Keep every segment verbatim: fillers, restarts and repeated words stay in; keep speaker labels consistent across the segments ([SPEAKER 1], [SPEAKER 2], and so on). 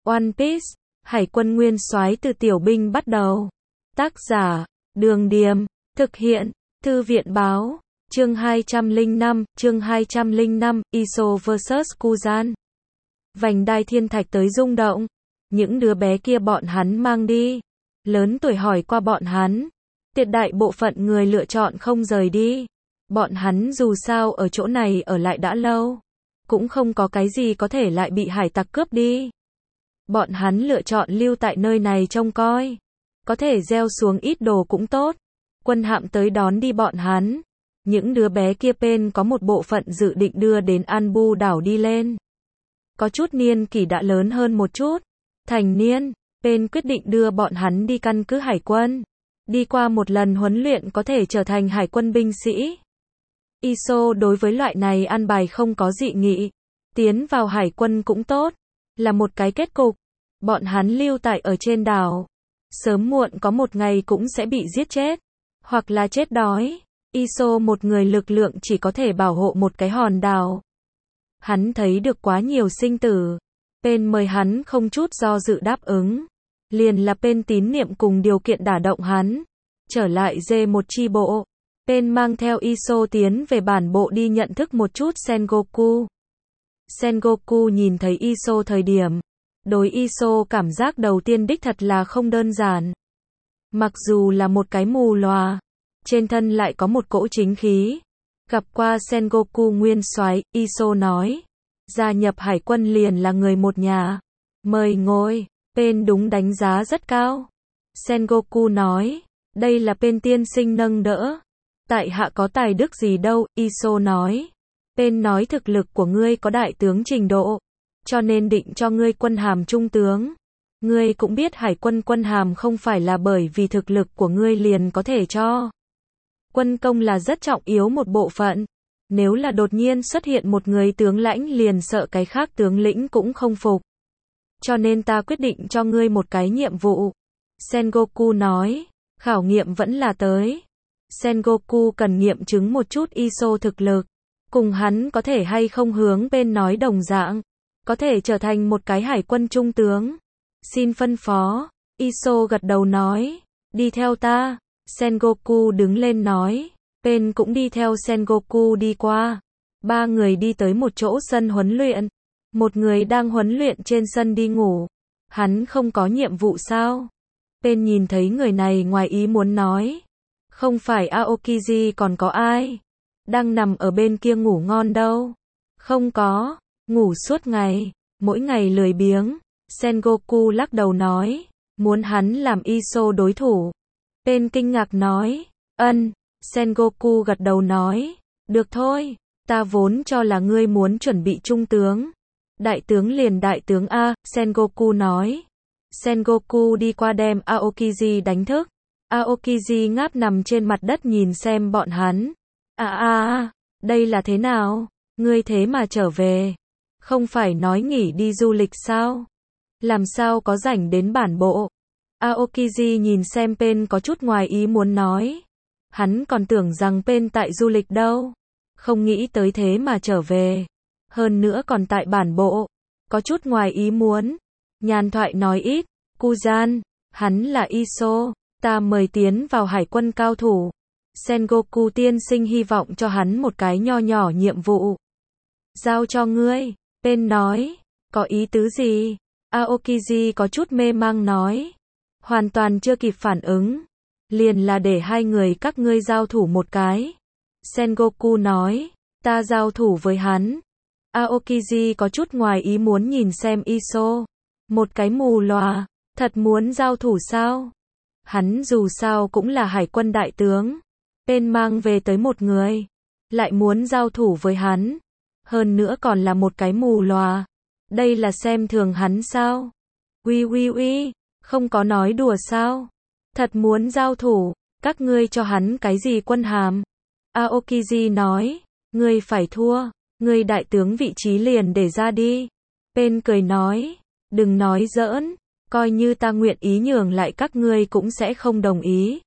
[SPEAKER 1] One Piece, Hải quân nguyên soái từ tiểu binh bắt đầu. Tác giả, Đường Điềm, thực hiện, Thư viện Báo, chương hai trăm lẻ năm, chương hai trăm lẻ năm, Iso versus. Kuzan. Vành đai thiên thạch tới rung động, những đứa bé kia bọn hắn mang đi, lớn tuổi hỏi qua bọn hắn, tuyệt đại bộ phận người lựa chọn không rời đi. Bọn hắn dù sao ở chỗ này ở lại đã lâu, cũng không có cái gì có thể lại bị hải tặc cướp đi. Bọn hắn lựa chọn lưu tại nơi này trông coi, có thể gieo xuống ít đồ cũng tốt. Quân hạm tới đón đi bọn hắn. Những đứa bé kia bên có một bộ phận dự định đưa đến Anbu đảo đi lên. Có chút niên kỷ đã lớn hơn một chút, thành niên, bên quyết định đưa bọn hắn đi căn cứ hải quân. Đi qua một lần huấn luyện có thể trở thành hải quân binh sĩ. Iso đối với loại này an bài không có dị nghị. Tiến vào hải quân cũng tốt, là một cái kết cục. Bọn hắn lưu tại ở trên đảo, sớm muộn có một ngày cũng sẽ bị giết chết, hoặc là chết đói. Iso một người lực lượng chỉ có thể bảo hộ một cái hòn đảo. Hắn thấy được quá nhiều sinh tử. Bên mời hắn không chút do dự đáp ứng. Liền là bên tín niệm cùng điều kiện đả động hắn. Trở lại dê một chi bộ. Bên mang theo Iso tiến về bản bộ đi nhận thức một chút Sengoku. Sengoku nhìn thấy Iso thời điểm, đối Iso cảm giác đầu tiên đích thật là không đơn giản. Mặc dù là một cái mù lòa, trên thân lại có một cỗ chính khí. Gặp qua Sengoku nguyên soái, Iso nói, gia nhập hải quân liền là người một nhà. Mời ngồi. Bên đúng đánh giá rất cao. Sengoku nói, đây là bên tiên sinh nâng đỡ. Tại hạ có tài đức gì đâu, Iso nói. Bên nói thực lực của ngươi có đại tướng trình độ, cho nên định cho ngươi quân hàm trung tướng. Ngươi cũng biết hải quân quân hàm không phải là bởi vì thực lực của ngươi liền có thể cho. Quân công là rất trọng yếu một bộ phận. Nếu là đột nhiên xuất hiện một người tướng lãnh liền sợ cái khác tướng lĩnh cũng không phục. Cho nên ta quyết định cho ngươi một cái nhiệm vụ. Sengoku nói, khảo nghiệm vẫn là tới. Sengoku cần nghiệm chứng một chút Iso thực lực. Cùng hắn có thể hay không hướng bên nói đồng dạng. Có thể trở thành một cái hải quân trung tướng. Xin phân phó. Iso gật đầu nói, đi theo ta. Sengoku đứng lên nói. Bên cũng đi theo Sengoku đi qua. Ba người đi tới một chỗ sân huấn luyện. Một người đang huấn luyện trên sân đi ngủ. Hắn không có nhiệm vụ sao? Bên nhìn thấy người này ngoài ý muốn nói. Không phải Aokiji còn có ai? Đang nằm ở bên kia ngủ ngon đâu. Không có, ngủ suốt ngày, mỗi ngày lười biếng. Sengoku lắc đầu nói, muốn hắn làm Iso đối thủ. Bên kinh ngạc nói, ân. Sengoku gật đầu nói, được thôi, ta vốn cho là ngươi muốn chuẩn bị trung tướng. Đại tướng liền đại tướng A, Sengoku nói. Sengoku đi qua đem Aokiji đánh thức. Aokiji ngáp nằm trên mặt đất nhìn xem bọn hắn. À à à, đây là thế nào? Ngươi thế mà trở về. Không phải nói nghỉ đi du lịch sao? Làm sao có rảnh đến bản bộ? Aokiji nhìn xem Pen có chút ngoài ý muốn nói. Hắn còn tưởng rằng Pen tại du lịch đâu. Không nghĩ tới thế mà trở về. Hơn nữa còn tại bản bộ. Có chút ngoài ý muốn. Nhàn thoại nói ít. Kuzan, hắn là Iso. Ta mời tiến vào hải quân cao thủ. Sengoku tiên sinh hy vọng cho hắn một cái nho nhỏ nhiệm vụ. Giao cho ngươi. Pen nói. Có ý tứ gì? Aokiji có chút mê mang nói. Hoàn toàn chưa kịp phản ứng. Liền là để hai người các ngươi giao thủ một cái. Sengoku nói. Ta giao thủ với hắn. Aokiji có chút ngoài ý muốn nhìn xem Iso. Một cái mù lòa. Thật muốn giao thủ sao? Hắn dù sao cũng là hải quân đại tướng. Bên mang về tới một người. Lại muốn giao thủ với hắn. Hơn nữa còn là một cái mù lòa. Đây là xem thường hắn sao? Ui ui ui. Không có nói đùa sao? Thật muốn giao thủ. Các ngươi cho hắn cái gì quân hàm? Aokiji nói. Ngươi phải thua. Ngươi đại tướng vị trí liền để ra đi. Bên cười nói. Đừng nói giỡn. Coi như ta nguyện ý nhường lại các ngươi cũng sẽ không đồng ý.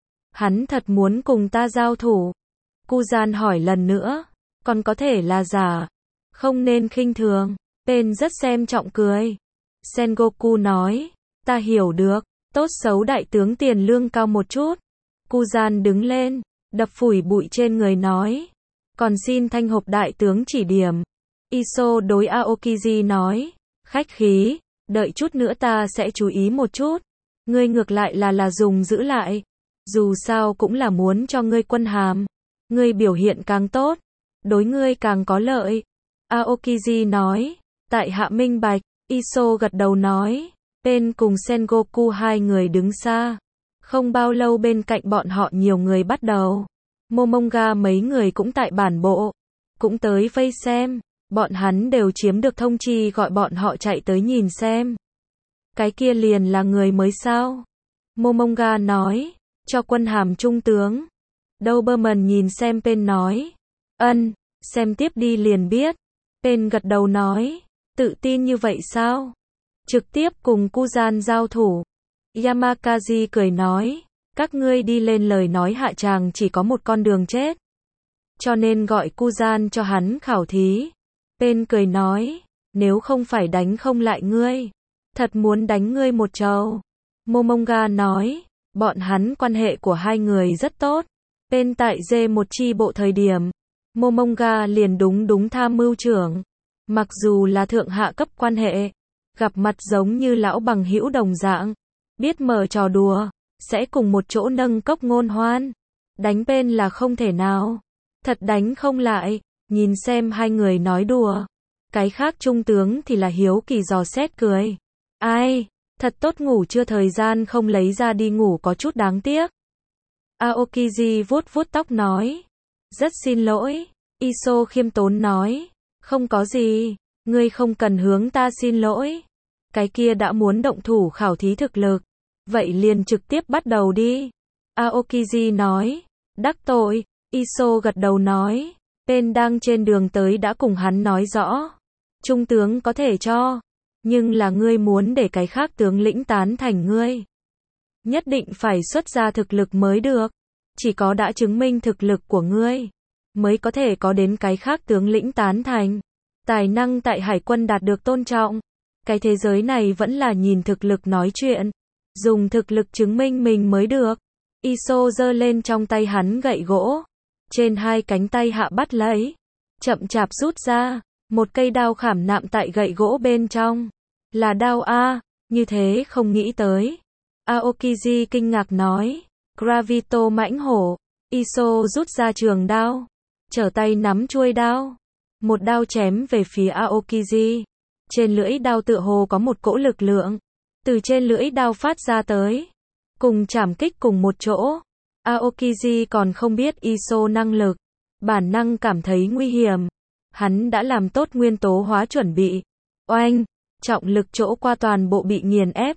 [SPEAKER 1] Hắn thật muốn cùng ta giao thủ. Kuzan hỏi lần nữa. Còn có thể là giả. Không nên khinh thường. Pen rất xem trọng cười. Sengoku nói, ta hiểu được, tốt xấu đại tướng tiền lương cao một chút. Kuzan đứng lên, đập phủi bụi trên người nói, còn xin thanh hộp đại tướng chỉ điểm. Iso đối Aokiji nói, khách khí, đợi chút nữa ta sẽ chú ý một chút. Ngươi ngược lại là là dùng giữ lại. Dù sao cũng là muốn cho ngươi quân hàm. Ngươi biểu hiện càng tốt, đối ngươi càng có lợi. Aokiji nói, tại hạ minh bạch. Iso gật đầu nói, bên cùng Sengoku hai người đứng xa. Không bao lâu bên cạnh bọn họ nhiều người bắt đầu. Momonga mấy người cũng tại bản bộ, cũng tới vây xem. Bọn hắn đều chiếm được thông chi gọi bọn họ chạy tới nhìn xem. Cái kia liền là người mới sao? Momonga nói, cho quân hàm trung tướng. Doberman nhìn xem Pen nói, ân, xem tiếp đi liền biết. Pen gật đầu nói, tự tin như vậy sao? Trực tiếp cùng Kuzan giao thủ. Yamakazi cười nói, các ngươi đi lên lời nói hạ tràng chỉ có một con đường chết. Cho nên gọi Kuzan cho hắn khảo thí. Pen cười nói, nếu không phải đánh không lại ngươi, thật muốn đánh ngươi một trầu. Momonga nói, bọn hắn quan hệ của hai người rất tốt. Pen tại dê một chi bộ thời điểm, Momonga liền đúng đúng tham mưu trưởng. Mặc dù là thượng hạ cấp quan hệ, gặp mặt giống như lão bằng hữu đồng dạng, biết mở trò đùa, sẽ cùng một chỗ nâng cốc ngôn hoan. Đánh Pen là không thể nào, thật đánh không lại. Nhìn xem hai người nói đùa, cái khác trung tướng thì là hiếu kỳ dò xét cười. Ai, thật tốt ngủ chưa thời gian không lấy ra đi ngủ có chút đáng tiếc. Aokiji vuốt vuốt tóc nói, rất xin lỗi. Iso khiêm tốn nói, không có gì, ngươi không cần hướng ta xin lỗi. Cái kia đã muốn động thủ khảo thí thực lực, vậy liền trực tiếp bắt đầu đi. Aokiji nói, đắc tội. Iso gật đầu nói, Pen đang trên đường tới đã cùng hắn nói rõ. Trung tướng có thể cho, nhưng là ngươi muốn để cái khác tướng lĩnh tán thành ngươi. Nhất định phải xuất ra thực lực mới được. Chỉ có đã chứng minh thực lực của ngươi, mới có thể có đến cái khác tướng lĩnh tán thành. Tài năng tại hải quân đạt được tôn trọng. Cái thế giới này vẫn là nhìn thực lực nói chuyện. Dùng thực lực chứng minh mình mới được. Iso giơ lên trong tay hắn gậy gỗ. Trên hai cánh tay hạ bắt lấy. Chậm chạp rút ra. Một cây đao khảm nạm tại gậy gỗ bên trong. Là đao A, như thế không nghĩ tới. Aokiji kinh ngạc nói. Gravito mãnh hổ. Iso rút ra trường đao. Trở tay nắm chuôi đao. Một đao chém về phía Aokiji. Trên lưỡi đao tựa hồ có một cỗ lực lượng. Từ trên lưỡi đao phát ra tới. Cùng chảm kích cùng một chỗ. Aokiji còn không biết Iso năng lực. Bản năng cảm thấy nguy hiểm. Hắn đã làm tốt nguyên tố hóa chuẩn bị. Oanh, trọng lực chỗ qua toàn bộ bị nghiền ép.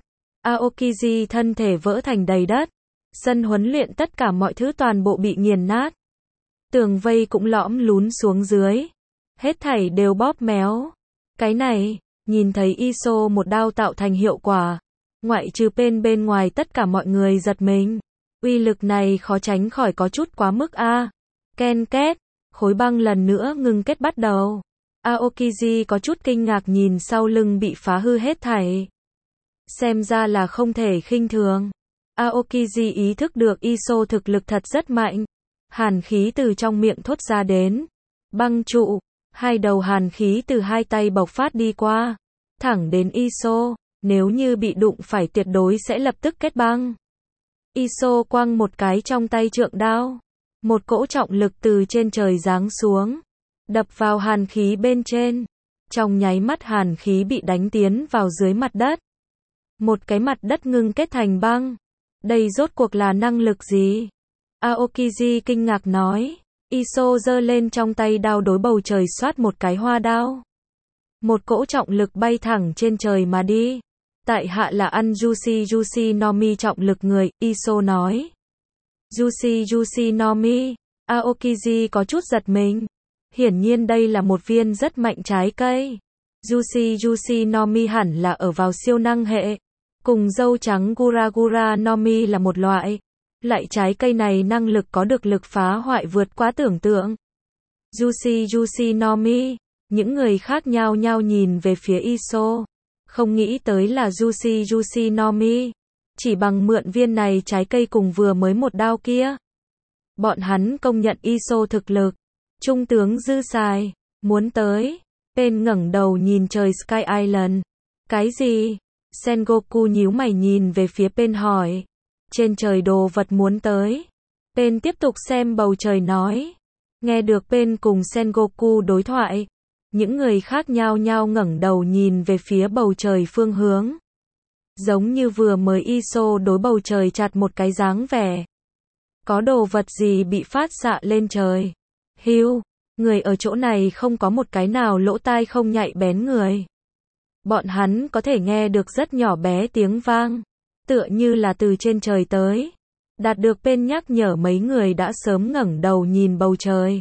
[SPEAKER 1] Aokiji thân thể vỡ thành đầy đất. Sân huấn luyện tất cả mọi thứ toàn bộ bị nghiền nát. Tường vây cũng lõm lún xuống dưới. Hết thảy đều bóp méo. Cái này, nhìn thấy Iso một đao tạo thành hiệu quả. Ngoại trừ Pen bên ngoài tất cả mọi người giật mình. Uy lực này khó tránh khỏi có chút quá mức a. Ken két, khối băng lần nữa ngưng kết bắt đầu. Aokiji có chút kinh ngạc nhìn sau lưng bị phá hư hết thảy. Xem ra là không thể khinh thường. Aokiji ý thức được Iso thực lực thật rất mạnh. Hàn khí từ trong miệng thốt ra đến. Băng trụ, hai đầu hàn khí từ hai tay bộc phát đi qua. Thẳng đến Iso, nếu như bị đụng phải tuyệt đối sẽ lập tức kết băng. Iso quăng một cái trong tay trượng đao. Một cỗ trọng lực từ trên trời giáng xuống. Đập vào hàn khí bên trên. Trong nháy mắt hàn khí bị đánh tiến vào dưới mặt đất. Một cái mặt đất ngưng kết thành băng. Đây rốt cuộc là năng lực gì? Aokiji kinh ngạc nói. Iso giơ lên trong tay đao đối bầu trời xoát một cái hoa đao. Một cỗ trọng lực bay thẳng trên trời mà đi. Tại hạ là ăn Jushi Jushi Nomi trọng lực người, Iso nói. Jushi Jushi Nomi, Aokiji có chút giật mình. Hiển nhiên đây là một viên rất mạnh trái cây. Jushi Jushi Nomi hẳn là ở vào siêu năng hệ. Cùng dâu trắng Gura Gura Nomi là một loại. Loại trái cây này năng lực có được lực phá hoại vượt quá tưởng tượng. Jushi Jushi Nomi, những người khác nhao nhao nhìn về phía Iso. Không nghĩ tới là Juicy Juicy Nomi. Chỉ bằng mượn viên này trái cây cùng vừa mới một đao kia. Bọn hắn công nhận Iso thực lực. Trung tướng dư xài. Muốn tới. Tên ngẩng đầu nhìn trời Sky Island. Cái gì? Sengoku nhíu mày nhìn về phía Pen hỏi. Trên trời đồ vật muốn tới. Pen tiếp tục xem bầu trời nói. Nghe được Pen cùng Sengoku đối thoại. Những người khác nhao nhao ngẩng đầu nhìn về phía bầu trời phương hướng. Giống như vừa mới Iso đối bầu trời chặt một cái dáng vẻ. Có đồ vật gì bị phát xạ lên trời. Hiu, người ở chỗ này không có một cái nào lỗ tai không nhạy bén người. Bọn hắn có thể nghe được rất nhỏ bé tiếng vang. Tựa như là từ trên trời tới. Đạt được Pen nhắc nhở mấy người đã sớm ngẩng đầu nhìn bầu trời.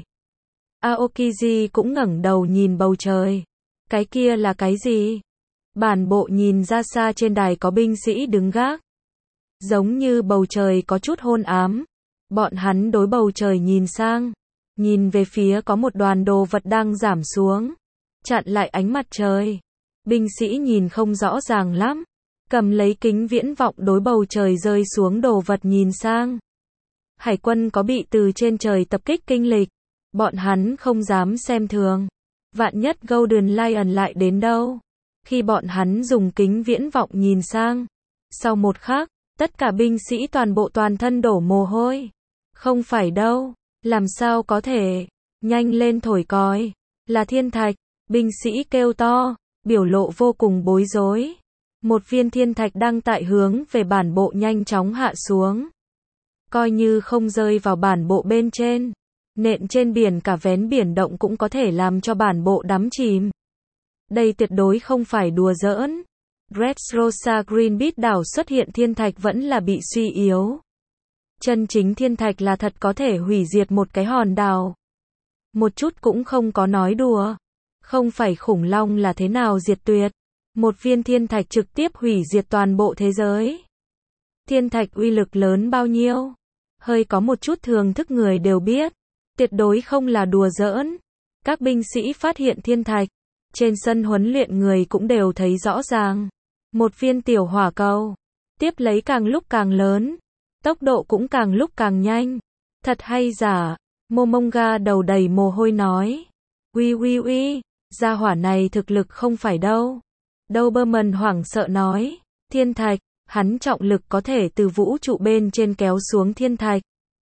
[SPEAKER 1] Aokiji cũng ngẩng đầu nhìn bầu trời. Cái kia là cái gì? Bản bộ nhìn ra xa trên đài có binh sĩ đứng gác. Giống như bầu trời có chút hôn ám. Bọn hắn đối bầu trời nhìn sang. Nhìn về phía có một đoàn đồ vật đang giảm xuống. Chặn lại ánh mặt trời. Binh sĩ nhìn không rõ ràng lắm. Cầm lấy kính viễn vọng đối bầu trời rơi xuống đồ vật nhìn sang. Hải quân có bị từ trên trời tập kích kinh lịch. Bọn hắn không dám xem thường. Vạn nhất Golden Lion lại đến đâu. Khi bọn hắn dùng kính viễn vọng nhìn sang. Sau một khắc, tất cả binh sĩ toàn bộ toàn thân đổ mồ hôi. Không phải đâu. Làm sao có thể. Nhanh lên thổi còi. Là thiên thạch. Binh sĩ kêu to. Biểu lộ vô cùng bối rối. Một viên thiên thạch đang tại hướng về bản bộ nhanh chóng hạ xuống. Coi như không rơi vào bản bộ bên trên. Nện trên biển cả vén biển động cũng có thể làm cho bản bộ đắm chìm. Đây tuyệt đối không phải đùa giỡn. Dressrosa Green Beach đảo xuất hiện thiên thạch vẫn là bị suy yếu. Chân chính thiên thạch là thật có thể hủy diệt một cái hòn đảo. Một chút cũng không có nói đùa. Không phải khủng long là thế nào diệt tuyệt. Một viên thiên thạch trực tiếp hủy diệt toàn bộ thế giới. Thiên thạch uy lực lớn bao nhiêu? Hơi có một chút thường thức người đều biết. Tuyệt đối không là đùa giỡn. Các binh sĩ phát hiện thiên thạch. Trên sân huấn luyện người cũng đều thấy rõ ràng. Một viên tiểu hỏa cầu. Tiếp lấy càng lúc càng lớn. Tốc độ cũng càng lúc càng nhanh. Thật hay giả? Momonga đầu đầy mồ hôi nói. Uy uy uy. Gia hỏa này thực lực không phải đâu. Doberman hoảng sợ nói. Thiên thạch. Hắn trọng lực có thể từ vũ trụ bên trên kéo xuống thiên thạch.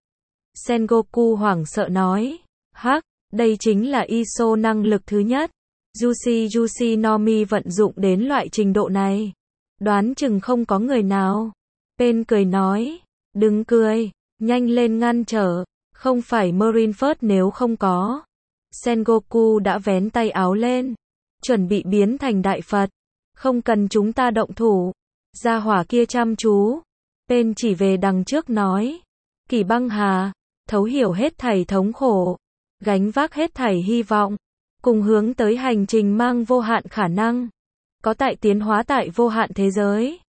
[SPEAKER 1] Sengoku hoảng sợ nói. Hắc, đây chính là Iso năng lực thứ nhất. Juicy Juicy Nomi vận dụng đến loại trình độ này. Đoán chừng không có người nào. Pen cười nói. Đừng cười, nhanh lên ngăn trở. Không phải Marineford nếu không có. Sengoku đã vén tay áo lên. Chuẩn bị biến thành đại Phật. Không cần chúng ta động thủ. Gia hỏa kia chăm chú. Pen chỉ về đằng trước nói. Kỷ băng hà. Thấu hiểu hết thảy thống khổ. Gánh vác hết thảy hy vọng. Cùng hướng tới hành trình mang vô hạn khả năng. Có tại tiến hóa tại vô hạn thế giới.